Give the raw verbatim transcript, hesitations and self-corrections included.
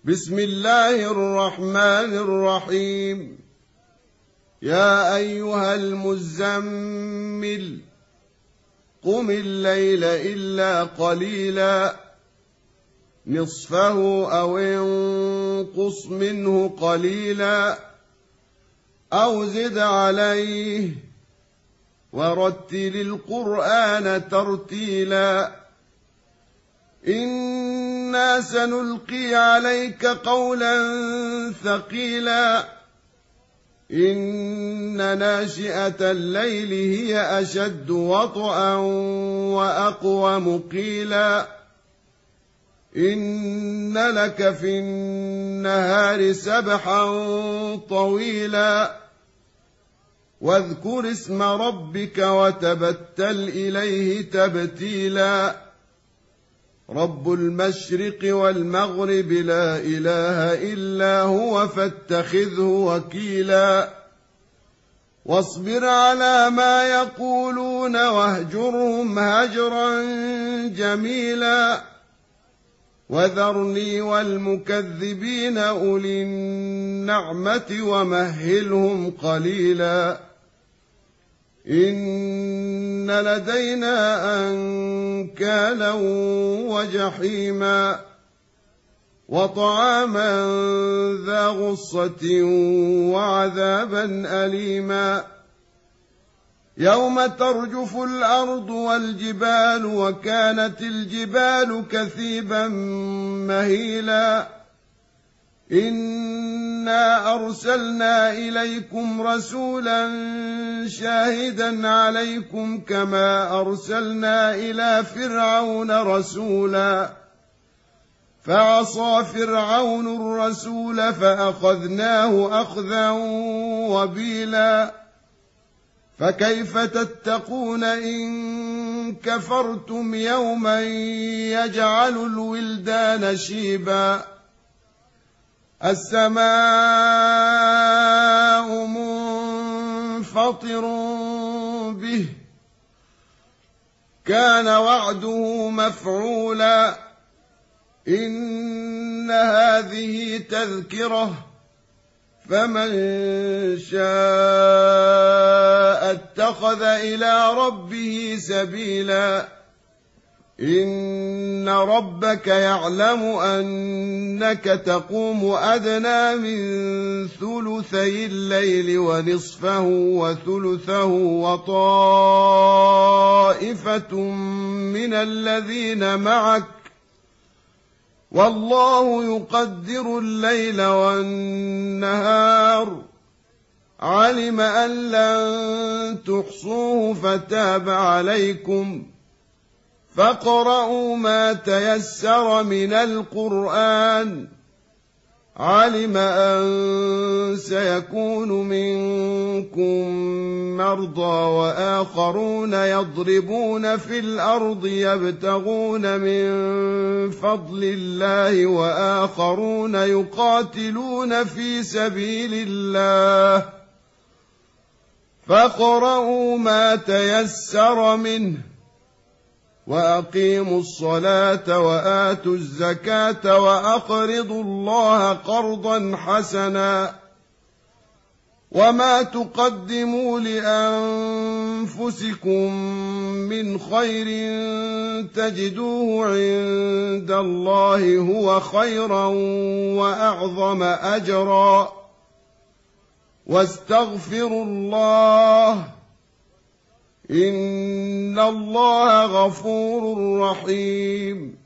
بسم الله الرحمن الرحيم. يا أيها المزمل قم الليل إلا قليلا نصفه أو انقص منه قليلا أو زد عليه ورتل القرآن ترتيلا إنا سنلقي عليك قولا ثقيلا إن ناشئة الليل هي أشد وطئا وأقوم قيلا إن لك في النهار سبحا طويلا واذكر اسم ربك وتبتل إليه تبتيلا رب المشرق والمغرب لا إله إلا هو فاتخذه وكيلا واصبر على ما يقولون واهجرهم هجرا جميلا وذرني والمكذبين أولي النعمة ومهلهم قليلا إن لدينا أنكالا وجحيما وطعاما ذا غصة وعذابا أليما يوم ترجف الأرض والجبال وكانت الجبال كثيبا مهيلا إنا أرسلنا إليكم رسولا شاهدا عليكم كما أرسلنا إلى فرعون رسولا فعصى فرعون الرسول فأخذناه أخذا وبيلا فكيف تتقون إن كفرتم يوما يجعل الولدان شيبا السماء منفطر به كان وعده مفعولا إن هذه تذكرة فمن شاء اتخذ إلى ربه سبيلا إن ربك يعلم أنك تقوم أدنى من ثلثي الليل ونصفه وثلثه وطائفة من الذين معك والله يقدر الليل والنهار علم أن لن تحصوه فتاب عليكم فاقرؤوا ما تيسر من القرآن علم أن سيكون منكم مرضى وآخرون يضربون في الأرض يبتغون من فضل الله وآخرون يقاتلون في سبيل الله فاقرؤوا ما تيسر منه وأقيموا الصلاة وآتوا الزكاة وأقرضوا الله قرضا حسنا وما تقدموا لأنفسكم من خير تجدوه عند الله هو خيرا وأعظم أجرا واستغفروا الله إن الله غفور رحيم